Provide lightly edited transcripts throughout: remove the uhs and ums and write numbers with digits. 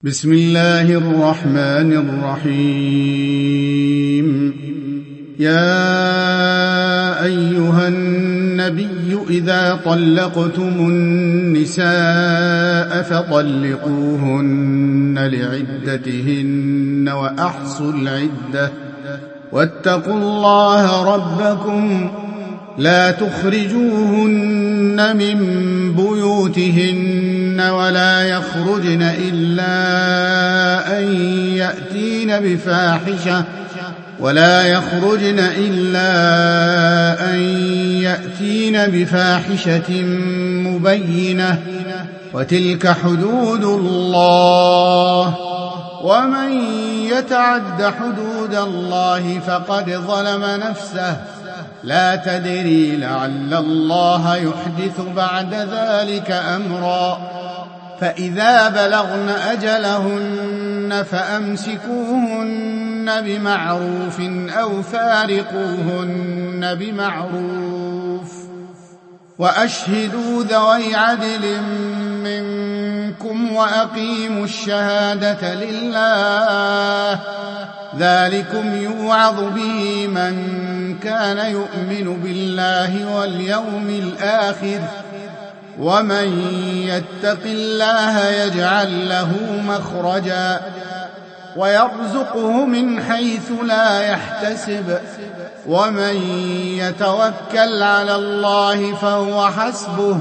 بسم الله الرحمن الرحيم. يا أيها النبي إذا طلقتم النساء فطلقوهن لعدتهن وأحصوا العدة واتقوا الله ربكم لا تخرجوهن من بيوتهن ولا يخرجن إلا أن يأتين بفاحشة مبينة وتلك حدود الله ومن يتعد حدود الله فقد ظلم نفسه لا تدري لعل الله يحدث بعد ذلك أمرا. فإذا بلغن أجلهن فأمسكوهن بمعروف أو فارقوهن بمعروف وأشهدوا ذوي عدل منكم وأقيموا الشهادة لله ذلكم يوعظ به من كان يؤمن بالله واليوم الآخر ومن يتق الله يجعل له مخرجا ويرزقه من حيث لا يحتسب ومن يتوكل على الله فهو حسبه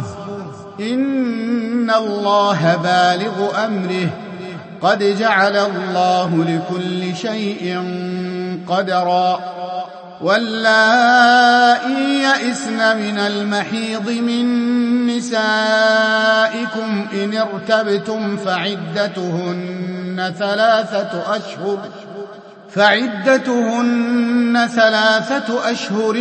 إن الله بالغ أمره قد جعل الله لكل شيء قدرا. واللائي يئسن من المحيض من نسائكم إن ارتبتم فعدتهن ثلاثة أشهر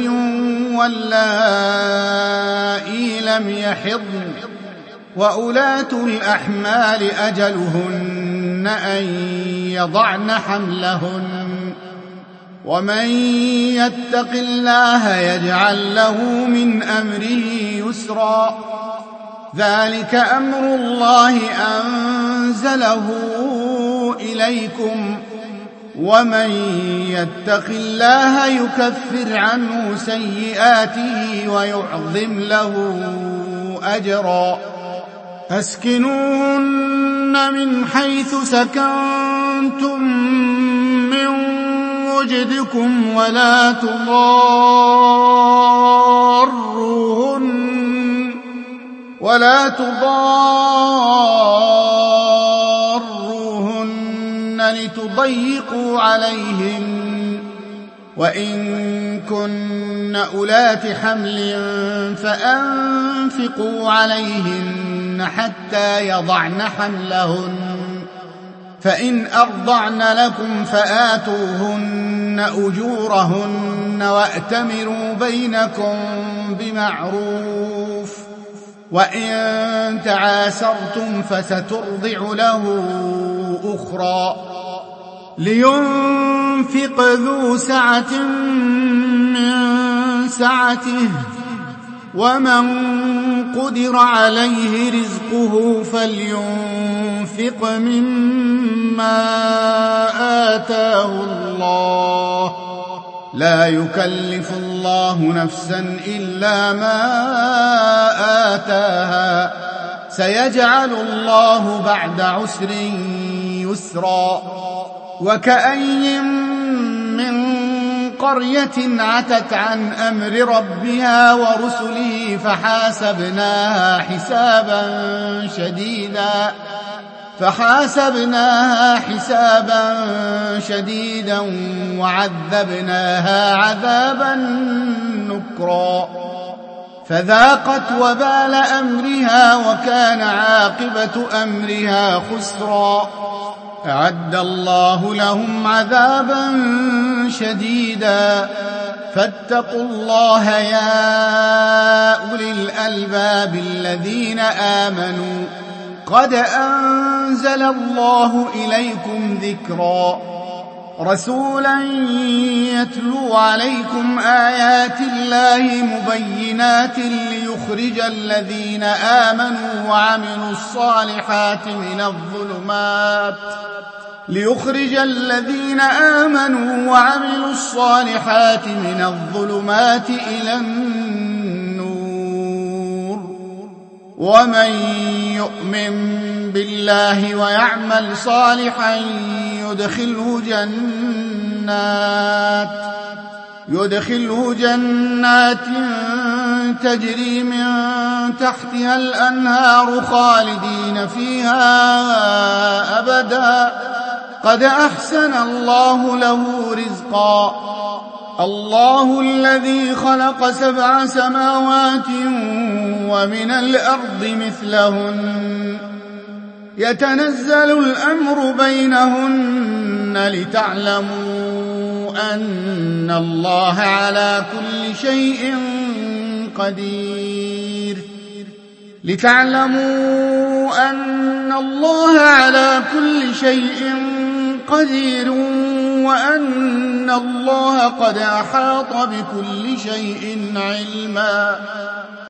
واللائي لم يحضن وأولاة الأحمال أجلهن أن يضعن حملهن ومن يتق الله يجعل له من أمره يسرا. ذلك أمر الله أنزله إليكم ومن يتق الله يكفر عنه سيئاته ويعظم له أجرا. أسكنوهن من حيث سكنتم من وجدكم ولا تضاروهن لتضيقوا عليهن وإن كن أولات حمل فأنفقوا عليهن حتى يضعن حملهن فإن أرضعن لكم فآتوهن أجورهن وأتمروا بينكم بمعروف وإن تعاسرتم فسترضع له أخرى. لينفق ذو سعة من سعته ومن قدر عليه رزقه فلينفق مما آتاه الله لا يكلف الله نفسا إلا ما آتاها سيجعل الله بعد عسر يسرا. وكأي من قرية عتت عن أمر ربها ورسله فحاسبناها حسابا شديدا وعذبناها عذابا نكرا فذاقت وبال أمرها وكان عاقبة أمرها خسرا. أعد الله لهم عذابا شديدا فاتقوا الله يا أولي الألباب الذين آمنوا قد أنزل الله إليكم ذكرا. رسولا يتلو عليكم آيات الله مبينات ليخرج الذين آمنوا وعملوا الصالحات من الظلمات إلى النور. ومن يؤمن بالله ويعمل صالحا يدخله جنات تجري من تحتها الأنهار خالدين فيها أبدا قد أحسن الله له رزقا. الله الذي خلق 7 سماوات ومن الأرض مثلهن يتنزل الأمر بينهن لتعلموا أن الله على كل شيء قدير وأن الله قد أحاط بكل شيء علما.